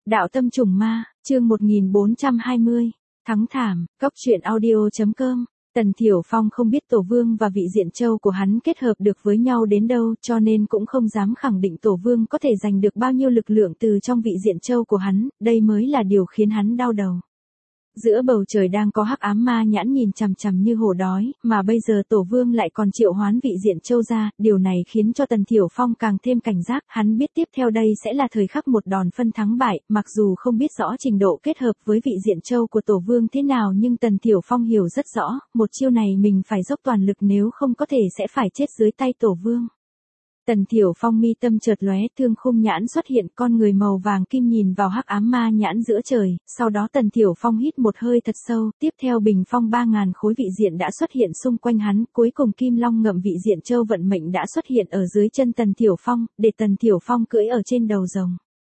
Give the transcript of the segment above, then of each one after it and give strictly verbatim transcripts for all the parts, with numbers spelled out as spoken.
Đạo tâm trùng ma, chương một nghìn bốn trăm hai mươi, thắng thảm, cốc truyện audio.com. Tần Thiểu Phong không biết Tổ Vương và vị diện châu của hắn kết hợp được với nhau đến đâu, cho nên cũng không dám khẳng định Tổ Vương có thể giành được bao nhiêu lực lượng từ trong vị diện châu của hắn, đây mới là điều khiến hắn đau đầu. Giữa bầu trời đang có hắc ám ma nhãn nhìn chằm chằm như hổ đói, mà bây giờ Tổ Vương lại còn triệu hoán vị diện châu ra, điều này khiến cho Tần Thiểu Phong càng thêm cảnh giác, hắn biết tiếp theo đây sẽ là thời khắc một đòn phân thắng bại, mặc dù không biết rõ trình độ kết hợp với vị diện châu của Tổ Vương thế nào nhưng Tần Thiểu Phong hiểu rất rõ, một chiêu này mình phải dốc toàn lực nếu không có thể sẽ phải chết dưới tay Tổ Vương. Tần Thiểu Phong mi tâm chợt lóe, thương khung nhãn xuất hiện, con người màu vàng kim nhìn vào hắc ám ma nhãn giữa trời, sau đó Tần Thiểu Phong hít một hơi thật sâu, tiếp theo bình phong ba ngàn khối vị diện đã xuất hiện xung quanh hắn, cuối cùng kim long ngậm vị diện châu vận mệnh đã xuất hiện ở dưới chân Tần Thiểu Phong, để Tần Thiểu Phong cưỡi ở trên đầu rồng.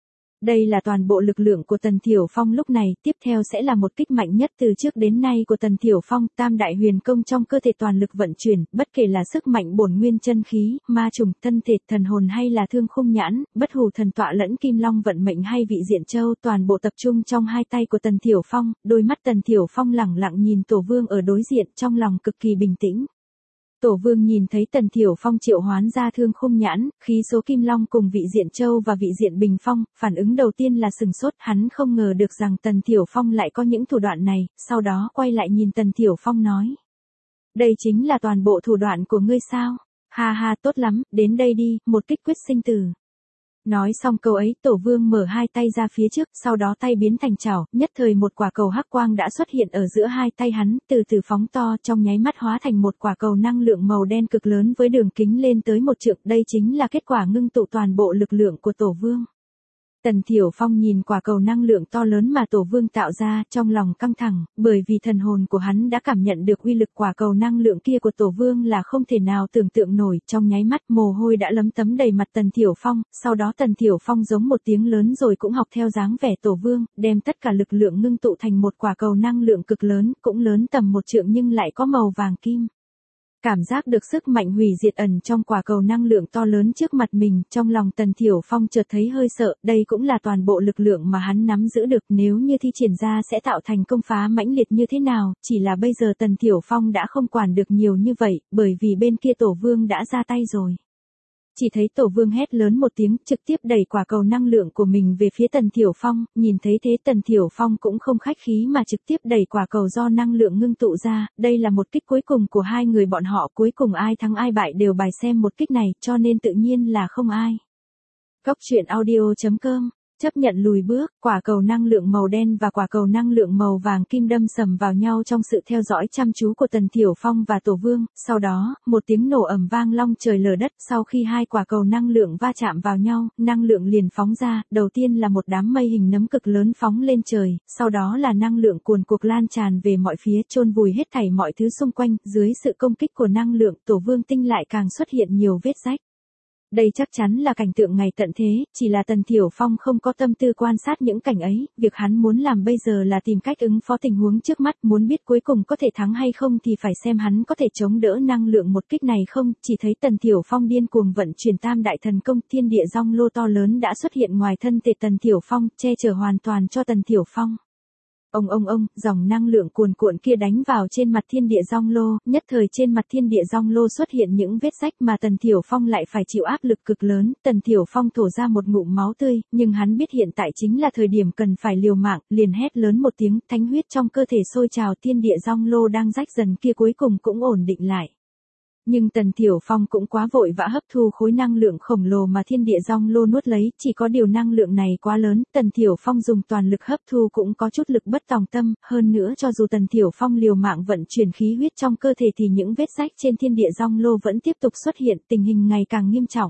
Đây là toàn bộ lực lượng của Tần Thiểu Phong lúc này, tiếp theo sẽ là một kích mạnh nhất từ trước đến nay của Tần Thiểu Phong, tam đại huyền công trong cơ thể toàn lực vận chuyển, bất kể là sức mạnh bổn nguyên chân khí, ma trùng, thân thể, thần hồn hay là thương khung nhãn, bất hủ thần tọa lẫn kim long vận mệnh hay vị diện châu, toàn bộ tập trung trong hai tay của Tần Thiểu Phong, đôi mắt Tần Thiểu Phong lẳng lặng nhìn Tổ Vương ở đối diện, trong lòng cực kỳ bình tĩnh. Tổ Vương nhìn thấy Tần Thiểu Phong triệu hoán ra thương khung nhãn, khí số kim long cùng vị diện châu và vị diện bình phong, phản ứng đầu tiên là sừng sốt, hắn không ngờ được rằng Tần Thiểu Phong lại có những thủ đoạn này, sau đó quay lại nhìn Tần Thiểu Phong nói. Đây chính là toàn bộ thủ đoạn của ngươi sao? Ha ha, tốt lắm, đến đây đi, một kích quyết sinh tử. Nói xong câu ấy, Tổ Vương mở hai tay ra phía trước, sau đó tay biến thành chảo, nhất thời một quả cầu hắc quang đã xuất hiện ở giữa hai tay hắn, từ từ phóng to, trong nháy mắt hóa thành một quả cầu năng lượng màu đen cực lớn với đường kính lên tới một trượng, đây chính là kết quả ngưng tụ toàn bộ lực lượng của Tổ Vương. Tần Thiểu Phong nhìn quả cầu năng lượng to lớn mà Tổ Vương tạo ra, trong lòng căng thẳng, bởi vì thần hồn của hắn đã cảm nhận được uy lực quả cầu năng lượng kia của Tổ Vương là không thể nào tưởng tượng nổi, trong nháy mắt mồ hôi đã lấm tấm đầy mặt Tần Thiểu Phong, sau đó Tần Thiểu Phong giống một tiếng lớn rồi cũng học theo dáng vẻ Tổ Vương, đem tất cả lực lượng ngưng tụ thành một quả cầu năng lượng cực lớn, cũng lớn tầm một trượng nhưng lại có màu vàng kim. Cảm giác được sức mạnh hủy diệt ẩn trong quả cầu năng lượng to lớn trước mặt mình, trong lòng Tần Thiểu Phong chợt thấy hơi sợ, đây cũng là toàn bộ lực lượng mà hắn nắm giữ được, nếu như thi triển ra sẽ tạo thành công phá mãnh liệt như thế nào, chỉ là bây giờ Tần Thiểu Phong đã không quản được nhiều như vậy, bởi vì bên kia Tổ Vương đã ra tay rồi. Chỉ thấy Tổ Vương hét lớn một tiếng, trực tiếp đẩy quả cầu năng lượng của mình về phía Tần Thiểu Phong, nhìn thấy thế Tần Thiểu Phong cũng không khách khí mà trực tiếp đẩy quả cầu do năng lượng ngưng tụ ra, đây là một kích cuối cùng của hai người bọn họ, cuối cùng ai thắng ai bại đều bài xem một kích này, cho nên tự nhiên là không ai. Cốc truyện audio.com chấp nhận lùi bước, quả cầu năng lượng màu đen và quả cầu năng lượng màu vàng kim đâm sầm vào nhau trong sự theo dõi chăm chú của Tần Thiểu Phong và Tổ Vương, sau đó, một tiếng nổ ầm vang long trời lở đất, sau khi hai quả cầu năng lượng va chạm vào nhau, năng lượng liền phóng ra, đầu tiên là một đám mây hình nấm cực lớn phóng lên trời, sau đó là năng lượng cuồn cuộn lan tràn về mọi phía, chôn vùi hết thảy mọi thứ xung quanh, dưới sự công kích của năng lượng, Tổ Vương tinh lại càng xuất hiện nhiều vết rách. Đây chắc chắn là cảnh tượng ngày tận thế, chỉ là Tần Thiểu Phong không có tâm tư quan sát những cảnh ấy, việc hắn muốn làm bây giờ là tìm cách ứng phó tình huống trước mắt, muốn biết cuối cùng có thể thắng hay không thì phải xem hắn có thể chống đỡ năng lượng một kích này không, chỉ thấy Tần Thiểu Phong điên cuồng vận chuyển tam đại thần công, thiên địa rong lô to lớn đã xuất hiện ngoài thân thể Tần Thiểu Phong, che chở hoàn toàn cho Tần Thiểu Phong. Ông ông ông, dòng năng lượng cuồn cuộn kia đánh vào trên mặt thiên địa rong lô, nhất thời trên mặt thiên địa rong lô xuất hiện những vết rách mà Tần Thiểu Phong lại phải chịu áp lực cực lớn, Tần Thiểu Phong thổ ra một ngụm máu tươi, nhưng hắn biết hiện tại chính là thời điểm cần phải liều mạng, liền hét lớn một tiếng, thánh huyết trong cơ thể sôi trào, thiên địa rong lô đang rách dần kia cuối cùng cũng ổn định lại. Nhưng Tần Thiểu Phong cũng quá vội vã hấp thu khối năng lượng khổng lồ mà thiên địa rong lô nuốt lấy, chỉ có điều năng lượng này quá lớn, Tần Thiểu Phong dùng toàn lực hấp thu cũng có chút lực bất tòng tâm, hơn nữa cho dù Tần Thiểu Phong liều mạng vận chuyển khí huyết trong cơ thể thì những vết rách trên thiên địa rong lô vẫn tiếp tục xuất hiện, tình hình ngày càng nghiêm trọng.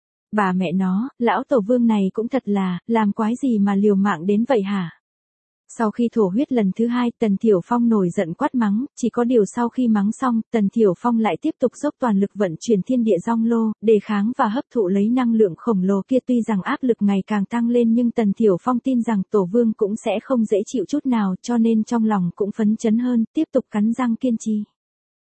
Bà mẹ nó, lão Tổ Vương này cũng thật là, làm quái gì mà liều mạng đến vậy hả? Sau khi thổ huyết lần thứ hai, Tần Thiểu Phong nổi giận quát mắng, chỉ có điều sau khi mắng xong, Tần Thiểu Phong lại tiếp tục dốc toàn lực vận chuyển thiên địa rong lô, đề kháng và hấp thụ lấy năng lượng khổng lồ kia, tuy rằng áp lực ngày càng tăng lên nhưng Tần Thiểu Phong tin rằng Tổ Vương cũng sẽ không dễ chịu chút nào, cho nên trong lòng cũng phấn chấn hơn, tiếp tục cắn răng kiên trì.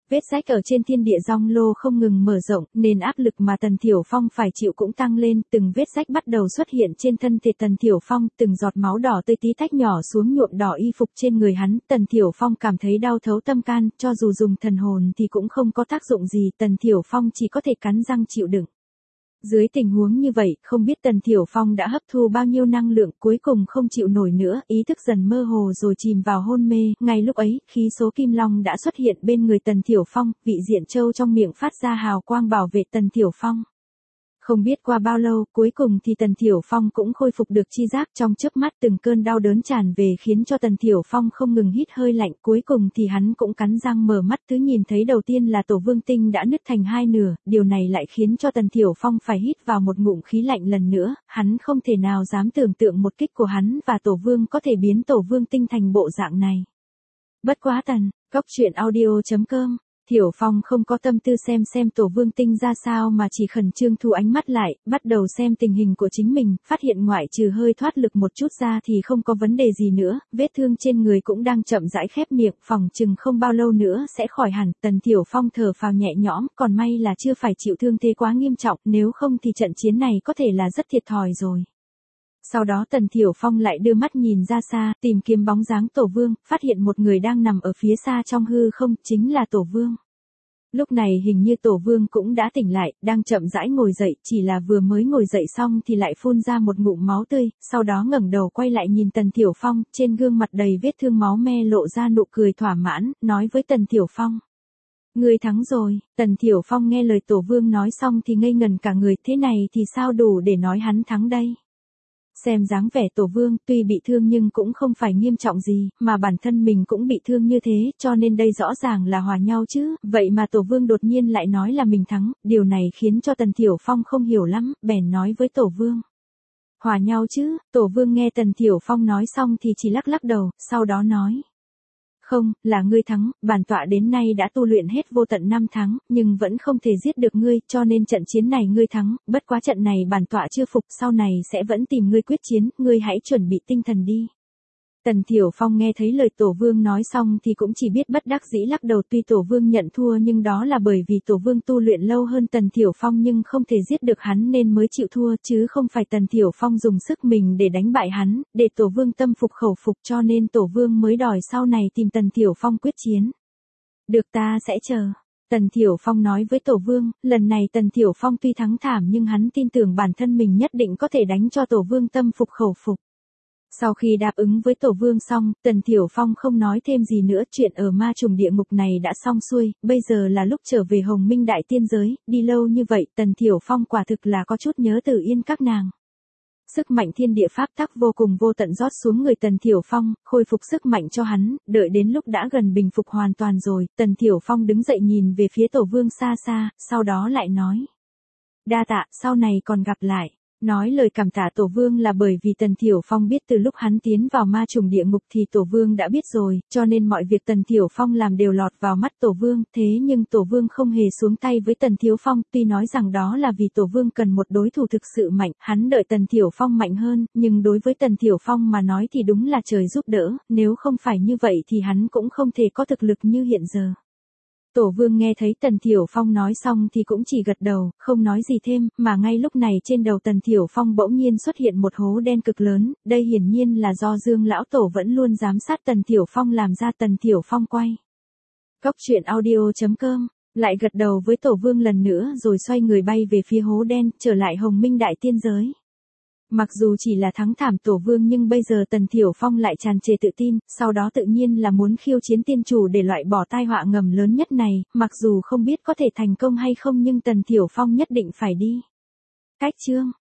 Vết rách ở trên thiên địa rong lô không ngừng mở rộng, nên áp lực mà Tần Thiểu Phong phải chịu cũng tăng lên, từng vết rách bắt đầu xuất hiện trên thân thể Tần Thiểu Phong, từng giọt máu đỏ tươi tí tách nhỏ xuống nhuộm đỏ y phục trên người hắn, Tần Thiểu Phong cảm thấy đau thấu tâm can, cho dù dùng thần hồn thì cũng không có tác dụng gì, Tần Thiểu Phong chỉ có thể cắn răng chịu đựng. Dưới tình huống như vậy, không biết Tần Thiểu Phong đã hấp thu bao nhiêu năng lượng, cuối cùng không chịu nổi nữa, ý thức dần mơ hồ rồi chìm vào hôn mê, ngay lúc ấy, khí số Kim Long đã xuất hiện bên người Tần Thiểu Phong, vị diện châu trong miệng phát ra hào quang bảo vệ Tần Thiểu Phong. Không biết qua bao lâu, cuối cùng thì Tần Thiểu Phong cũng khôi phục được chi giác, trong chớp mắt từng cơn đau đớn tràn về khiến cho Tần Thiểu Phong không ngừng hít hơi lạnh, cuối cùng thì hắn cũng cắn răng mở mắt, thứ nhìn thấy đầu tiên là Tổ Vương Tinh đã nứt thành hai nửa, điều này lại khiến cho Tần Thiểu Phong phải hít vào một ngụm khí lạnh lần nữa, hắn không thể nào dám tưởng tượng một kích của hắn và Tổ Vương có thể biến Tổ Vương Tinh thành bộ dạng này. Bất quá tần, góc truyện audio chấm com Thiểu Phong không có tâm tư xem xem Tổ Vương Tinh ra sao mà chỉ khẩn trương thu ánh mắt lại, bắt đầu xem tình hình của chính mình, phát hiện ngoại trừ hơi thoát lực một chút ra thì không có vấn đề gì nữa, vết thương trên người cũng đang chậm rãi khép miệng, phòng chừng không bao lâu nữa sẽ khỏi hẳn, Tần Thiểu Phong thở phào nhẹ nhõm, còn may là chưa phải chịu thương thế quá nghiêm trọng, nếu không thì trận chiến này có thể là rất thiệt thòi rồi. Sau đó Tần Thiểu Phong lại đưa mắt nhìn ra xa, tìm kiếm bóng dáng Tổ Vương, phát hiện một người đang nằm ở phía xa trong hư không, chính là Tổ Vương. Lúc này hình như Tổ Vương cũng đã tỉnh lại, đang chậm rãi ngồi dậy, chỉ là vừa mới ngồi dậy xong thì lại phun ra một ngụm máu tươi, sau đó ngẩng đầu quay lại nhìn Tần Thiểu Phong, trên gương mặt đầy vết thương máu me lộ ra nụ cười thỏa mãn, nói với Tần Thiểu Phong. Ngươi thắng rồi, Tần Thiểu Phong nghe lời Tổ Vương nói xong thì ngây ngần cả người, thế này thì sao đủ để nói hắn thắng đây. Xem dáng vẻ Tổ Vương tuy bị thương nhưng cũng không phải nghiêm trọng gì, mà bản thân mình cũng bị thương như thế, cho nên đây rõ ràng là hòa nhau chứ, vậy mà Tổ Vương đột nhiên lại nói là mình thắng, điều này khiến cho Tần Thiểu Phong không hiểu lắm, bèn nói với Tổ Vương. Hòa nhau chứ, Tổ Vương nghe Tần Thiểu Phong nói xong thì chỉ lắc lắc đầu, sau đó nói. Không, là ngươi thắng, bản tọa đến nay đã tu luyện hết vô tận năm tháng, nhưng vẫn không thể giết được ngươi, cho nên trận chiến này ngươi thắng, bất quá trận này bản tọa chưa phục, sau này sẽ vẫn tìm ngươi quyết chiến, ngươi hãy chuẩn bị tinh thần đi. Tần Thiểu Phong nghe thấy lời Tổ Vương nói xong thì cũng chỉ biết bất đắc dĩ lắc đầu, tuy Tổ Vương nhận thua nhưng đó là bởi vì Tổ Vương tu luyện lâu hơn Tần Thiểu Phong nhưng không thể giết được hắn nên mới chịu thua, chứ không phải Tần Thiểu Phong dùng sức mình để đánh bại hắn, để Tổ Vương tâm phục khẩu phục, cho nên Tổ Vương mới đòi sau này tìm Tần Thiểu Phong quyết chiến. Được, ta sẽ chờ. Tần Thiểu Phong nói với Tổ Vương, lần này Tần Thiểu Phong tuy thắng thảm nhưng hắn tin tưởng bản thân mình nhất định có thể đánh cho Tổ Vương tâm phục khẩu phục. Sau khi đáp ứng với Tổ Vương xong, Tần Thiểu Phong không nói thêm gì nữa, chuyện ở ma trùng địa ngục này đã xong xuôi, bây giờ là lúc trở về Hồng Minh Đại Tiên Giới, đi lâu như vậy, Tần Thiểu Phong quả thực là có chút nhớ Tử Yên các nàng. Sức mạnh thiên địa pháp tắc vô cùng vô tận rót xuống người Tần Thiểu Phong, khôi phục sức mạnh cho hắn, đợi đến lúc đã gần bình phục hoàn toàn rồi, Tần Thiểu Phong đứng dậy nhìn về phía Tổ Vương xa xa, sau đó lại nói. Đa tạ, sau này còn gặp lại. Nói lời cảm tạ Tổ Vương là bởi vì Tần Thiểu Phong biết từ lúc hắn tiến vào ma trùng địa ngục thì Tổ Vương đã biết rồi, cho nên mọi việc Tần Thiểu Phong làm đều lọt vào mắt Tổ Vương, thế nhưng Tổ Vương không hề xuống tay với Tần Thiểu Phong, tuy nói rằng đó là vì Tổ Vương cần một đối thủ thực sự mạnh, hắn đợi Tần Thiểu Phong mạnh hơn, nhưng đối với Tần Thiểu Phong mà nói thì đúng là trời giúp đỡ, nếu không phải như vậy thì hắn cũng không thể có thực lực như hiện giờ. Tổ Vương nghe thấy Tần Thiểu Phong nói xong thì cũng chỉ gật đầu, không nói gì thêm, mà ngay lúc này trên đầu Tần Thiểu Phong bỗng nhiên xuất hiện một hố đen cực lớn, đây hiển nhiên là do Dương Lão Tổ vẫn luôn giám sát Tần Thiểu Phong làm ra. Tần Thiểu Phong quay. Góc truyện audio chấm com, lại gật đầu với Tổ Vương lần nữa rồi xoay người bay về phía hố đen, trở lại Hồng Minh Đại Tiên Giới. Mặc dù chỉ là thắng thảm Tổ Vương nhưng bây giờ Tần Thiểu Phong lại tràn trề tự tin, sau đó tự nhiên là muốn khiêu chiến tiên chủ để loại bỏ tai họa ngầm lớn nhất này, mặc dù không biết có thể thành công hay không nhưng Tần Thiểu Phong nhất định phải đi. Cách chương